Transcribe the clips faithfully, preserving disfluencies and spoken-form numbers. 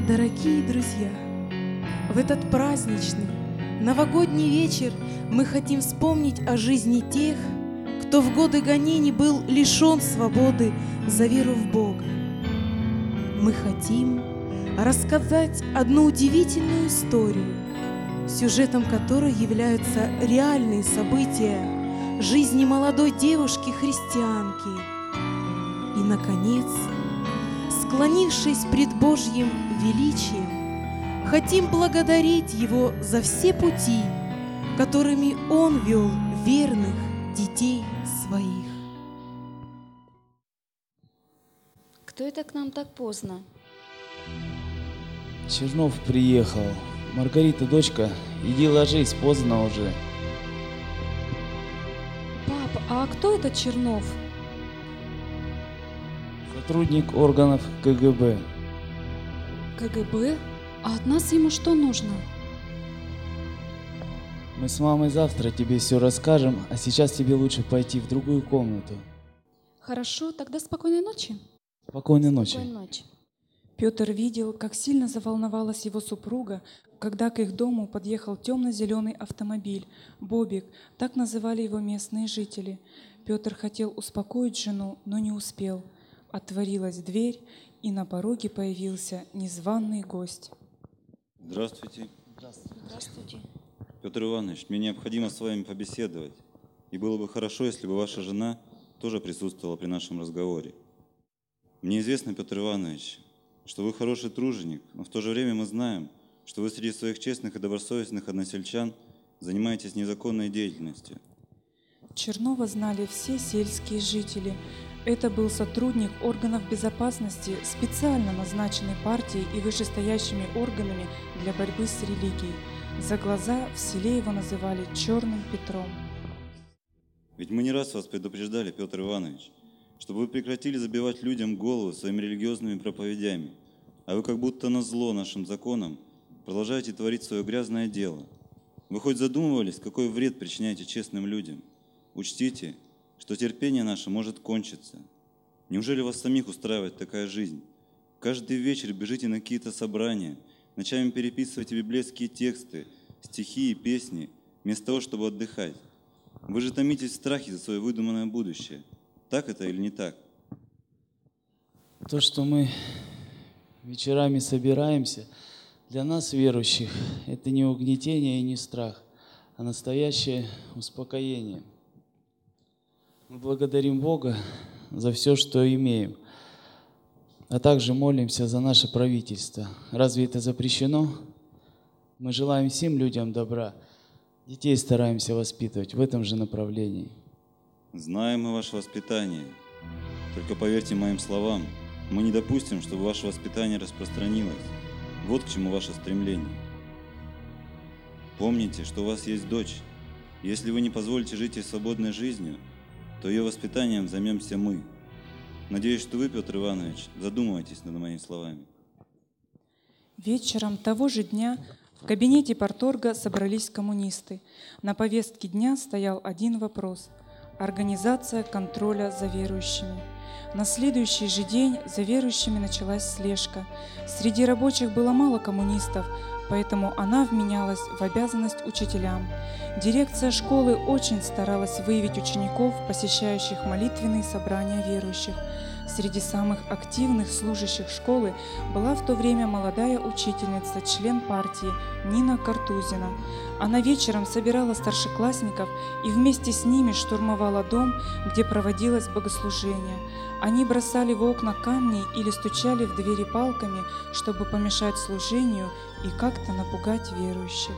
Дорогие друзья, в этот праздничный новогодний вечер мы хотим вспомнить о жизни тех, кто в годы гонений был лишен свободы за веру в Бога. Мы хотим рассказать одну удивительную историю, сюжетом которой являются реальные события жизни молодой девушки-христианки. И, наконец, склонившись пред Божьим величием, хотим благодарить Его за все пути, которыми Он вел верных детей своих. Кто это к нам так поздно? Чернов приехал. Маргарита, дочка, иди ложись, поздно уже. Пап, а кто этот Чернов? Сотрудник органов ка гэ бэ. ка гэ бэ? А от нас ему что нужно? Мы с мамой завтра тебе все расскажем, а сейчас тебе лучше пойти в другую комнату. Хорошо, тогда спокойной ночи. Спокойной ночи. Спокойной ночи. Петр видел, как сильно заволновалась его супруга, когда к их дому подъехал темно-зеленый автомобиль, Бобик, так называли его местные жители. Петр хотел успокоить жену, но не успел. Отворилась дверь, и на пороге появился незваный гость. Здравствуйте. Здравствуйте. Здравствуйте. Петр Иванович, мне необходимо с вами побеседовать. И было бы хорошо, если бы ваша жена тоже присутствовала при нашем разговоре. Мне известно, Петр Иванович, что вы хороший труженик, но в то же время мы знаем, что вы среди своих честных и добросовестных односельчан занимаетесь незаконной деятельностью. Чернова знали все сельские жители. Это был сотрудник органов безопасности, специально назначенный партией и вышестоящими органами для борьбы с религией. За глаза в селе его называли Черным Петром. Ведь мы не раз вас предупреждали, Петр Иванович, чтобы вы прекратили забивать людям голову своими религиозными проповедями, а вы как будто назло нашим законам продолжаете творить свое грязное дело. Вы хоть задумывались, какой вред причиняете честным людям? Учтите, что терпение наше может кончиться. Неужели вас самих устраивает такая жизнь? Каждый вечер бежите на какие-то собрания, ночами переписываете библейские тексты, стихи и песни, вместо того, чтобы отдыхать. Вы же томитесь в страхе за свое выдуманное будущее. Так это или не так? То, что мы вечерами собираемся, для нас, верующих, это не угнетение и не страх, а настоящее успокоение. Мы благодарим Бога за все, что имеем, а также молимся за наше правительство. Разве это запрещено? Мы желаем всем людям добра, детей стараемся воспитывать в этом же направлении. Знаем мы ваше воспитание. Только поверьте моим словам, мы не допустим, чтобы ваше воспитание распространилось. Вот к чему ваше стремление. Помните, что у вас есть дочь. Если вы не позволите жить ей свободной жизнью, то ее воспитанием займемся мы. Надеюсь, что вы, Петр Иванович, задумываетесь над моими словами. Вечером того же дня в кабинете парторга собрались коммунисты. На повестке дня стоял один вопрос – организация контроля за верующими. На следующий же день за верующими началась слежка. Среди рабочих было мало коммунистов, поэтому она вменялась в обязанность учителям. Дирекция школы очень старалась выявить учеников, посещающих молитвенные собрания верующих. Среди самых активных служащих школы была в то время молодая учительница, член партии Нина Картузина. Она вечером собирала старшеклассников и вместе с ними штурмовала дом, где проводилось богослужение. Они бросали в окна камни или стучали в двери палками, чтобы помешать служению и как-то напугать верующих.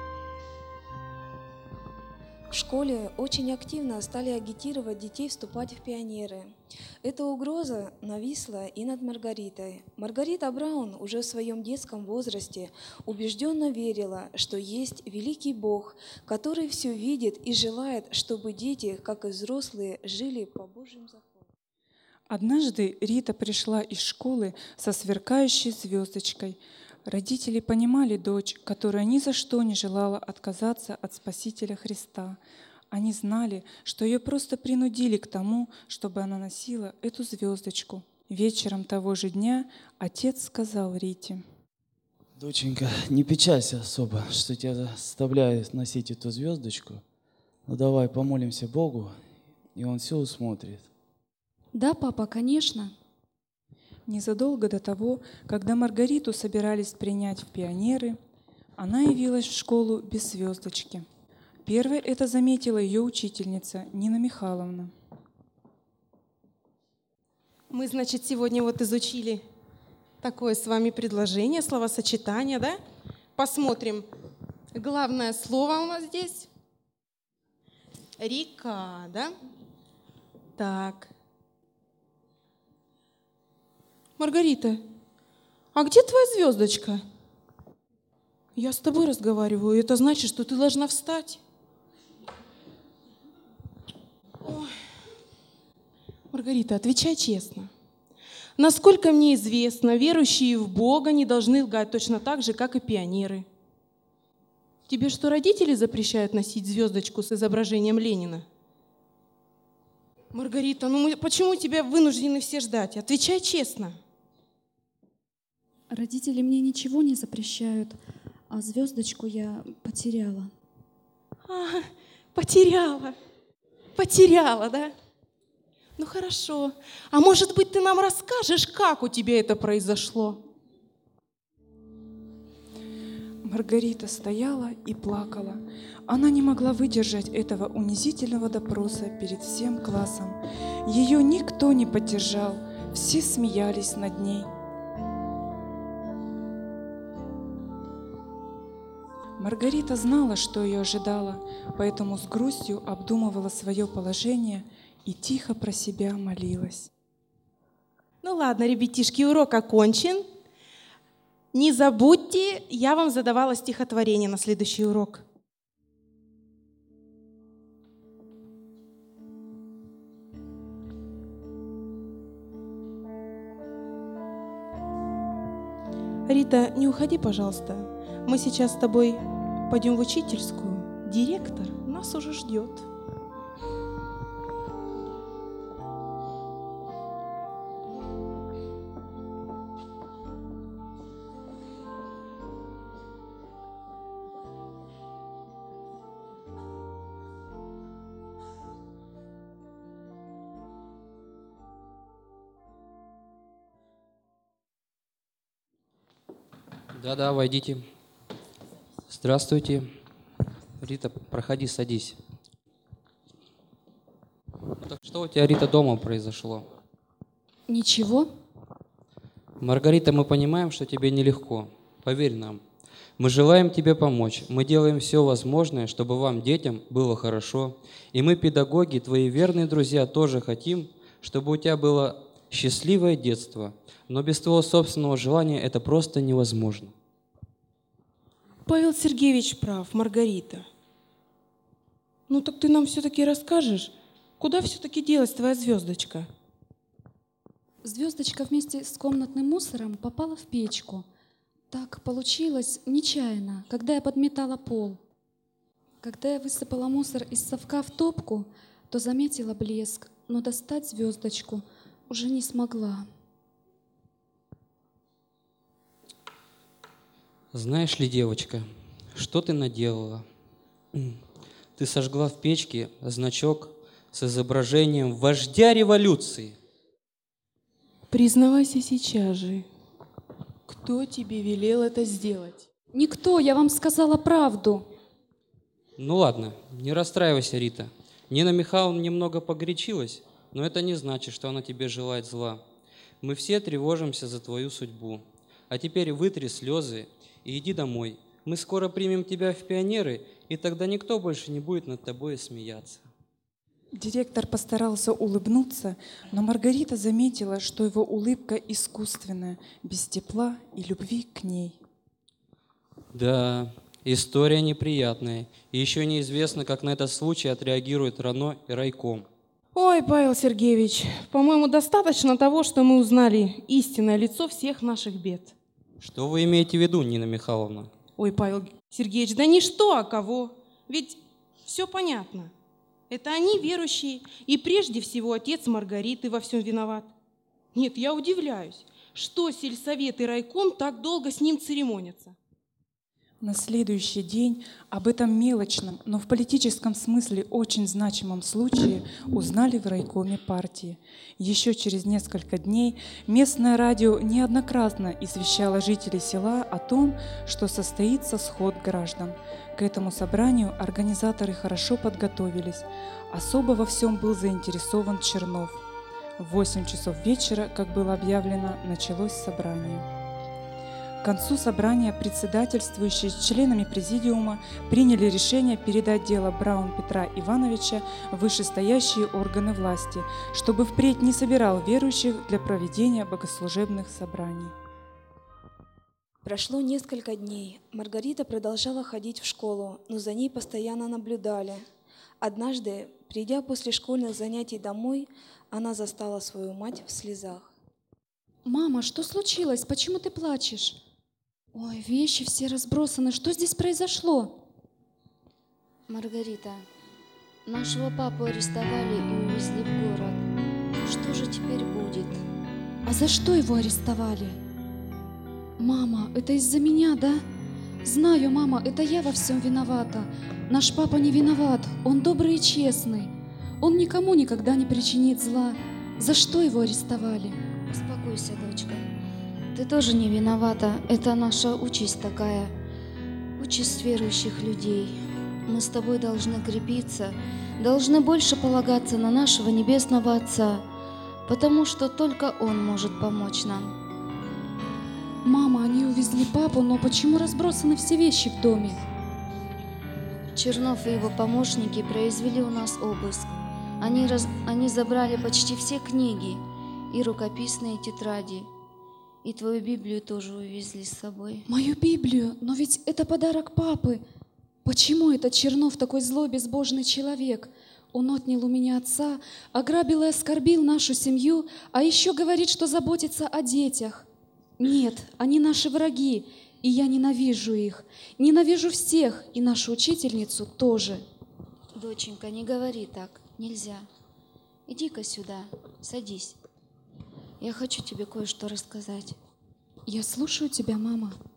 В школе очень активно стали агитировать детей вступать в пионеры. Эта угроза нависла и над Маргаритой. Маргарита Браун уже в своем детском возрасте убежденно верила, что есть великий Бог, который все видит и желает, чтобы дети, как и взрослые, жили по Божьим законам. Однажды Рита пришла из школы со сверкающей звездочкой. Родители понимали дочь, которая ни за что не желала отказаться от Спасителя Христа. Они знали, что ее просто принудили к тому, чтобы она носила эту звездочку. Вечером того же дня отец сказал Рите: Доченька, не печалься особо, что тебя заставляют носить эту звездочку. Ну давай помолимся Богу, и Он все усмотрит. Да, папа, конечно. Незадолго до того, когда Маргариту собирались принять в пионеры, она явилась в школу без звездочки. Первой это заметила ее учительница Нина Михайловна. Мы, значит, сегодня вот изучили такое с вами предложение, словосочетание, да? Посмотрим. Главное слово у нас здесь. Река, да? Так. Маргарита, а где твоя звездочка? Я с тобой разговариваю, и это значит, что ты должна встать. Ой. Маргарита, отвечай честно. Насколько мне известно, верующие в Бога не должны лгать точно так же, как и пионеры. Тебе что, родители запрещают носить звездочку с изображением Ленина? Маргарита, ну мы, почему тебя вынуждены все ждать? Отвечай честно. Родители мне ничего не запрещают, а звездочку я потеряла. А, потеряла. Потеряла, да? Ну хорошо. А может быть, ты нам расскажешь, как у тебя это произошло? Маргарита стояла и плакала. Она не могла выдержать этого унизительного допроса перед всем классом. Ее никто не поддержал, все смеялись над ней. Маргарита знала, что ее ожидало, поэтому с грустью обдумывала свое положение и тихо про себя молилась. Ну ладно, ребятишки, урок окончен. Не забудьте, я вам задавала стихотворение на следующий урок. Рита, не уходи, пожалуйста. Мы сейчас с тобой пойдем в учительскую. Директор нас уже ждет. Да-да, войдите. Здравствуйте. Рита, проходи, садись. Так что у тебя, Рита, дома произошло? Ничего? Маргарита, мы понимаем, что тебе нелегко. Поверь нам. Мы желаем тебе помочь. Мы делаем все возможное, чтобы вам, детям, было хорошо. И мы, педагоги, твои верные друзья, тоже хотим, чтобы у тебя было счастливое детство. Но без твоего собственного желания это просто невозможно. Павел Сергеевич прав, Маргарита. Ну так ты нам все-таки расскажешь, куда все-таки делась твоя звездочка? Звездочка вместе с комнатным мусором попала в печку. Так получилось нечаянно, когда я подметала пол. Когда я высыпала мусор из совка в топку, то заметила блеск, но достать звездочку уже не смогла. Знаешь ли, девочка, что ты наделала? Ты сожгла в печке значок с изображением вождя революции. Признавайся сейчас же, кто тебе велел это сделать? Никто, я вам сказала правду. Ну ладно, не расстраивайся, Рита. Нина Михайловна немного погорячилась, но это не значит, что она тебе желает зла. Мы все тревожимся за твою судьбу. А теперь вытри слезы и иди домой. Мы скоро примем тебя в пионеры, и тогда никто больше не будет над тобой смеяться. Директор постарался улыбнуться, но Маргарита заметила, что его улыбка искусственная, без тепла и любви к ней. Да, история неприятная. И еще неизвестно, как на этот случай отреагирует РАНО и райком. Ой, Павел Сергеевич, по-моему, достаточно того, что мы узнали истинное лицо всех наших бед. Что вы имеете в виду, Нина Михайловна? Ой, Павел Сергеевич, да не что, а кого. Ведь все понятно. Это они верующие, и прежде всего отец Маргариты во всем виноват. Нет, я удивляюсь. Что сельсовет и райком так долго с ним церемонятся? На следующий день об этом мелочном, но в политическом смысле очень значимом случае узнали в райкоме партии. Еще через несколько дней местное радио неоднократно извещало жителей села о том, что состоится сход граждан. К этому собранию организаторы хорошо подготовились. Особо во всем был заинтересован Чернов. В восемь часов вечера, как было объявлено, началось собрание. К концу собрания председательствующие с членами президиума приняли решение передать дело Браун Петра Ивановича в вышестоящие органы власти, чтобы впредь не собирал верующих для проведения богослужебных собраний. Прошло несколько дней. Маргарита продолжала ходить в школу, но за ней постоянно наблюдали. Однажды, придя после школьных занятий домой, она застала свою мать в слезах. «Мама, что случилось? Почему ты плачешь?» «Ой, вещи все разбросаны. Что здесь произошло?» Маргарита, нашего папу арестовали и увезли в город. Что же теперь будет? «А за что его арестовали?» «Мама, это из-за меня, да?» «Знаю, мама, это я во всем виновата. Наш папа не виноват, он добрый и честный. Он никому никогда не причинит зла. За что его арестовали?» Успокойся, дочка. Ты тоже не виновата. Это наша участь такая. Участь верующих людей. Мы с тобой должны крепиться, должны больше полагаться на нашего Небесного Отца, потому что только Он может помочь нам. «Мама, они увезли папу, но почему разбросаны все вещи в доме?» Чернов и его помощники произвели у нас обыск. Они, раз... Они забрали почти все книги и рукописные тетради. И твою Библию тоже увезли с собой. «Мою Библию? Но ведь это подарок папы. Почему этот Чернов такой злой, безбожный человек? Он отнял у меня отца, ограбил и оскорбил нашу семью, а еще говорит, что заботится о детях. Нет, они наши враги, и я ненавижу их. Ненавижу всех, и нашу учительницу тоже». Доченька, не говори так, нельзя. Иди-ка сюда, садись. Я хочу тебе кое-что рассказать. «Я слушаю тебя, мама».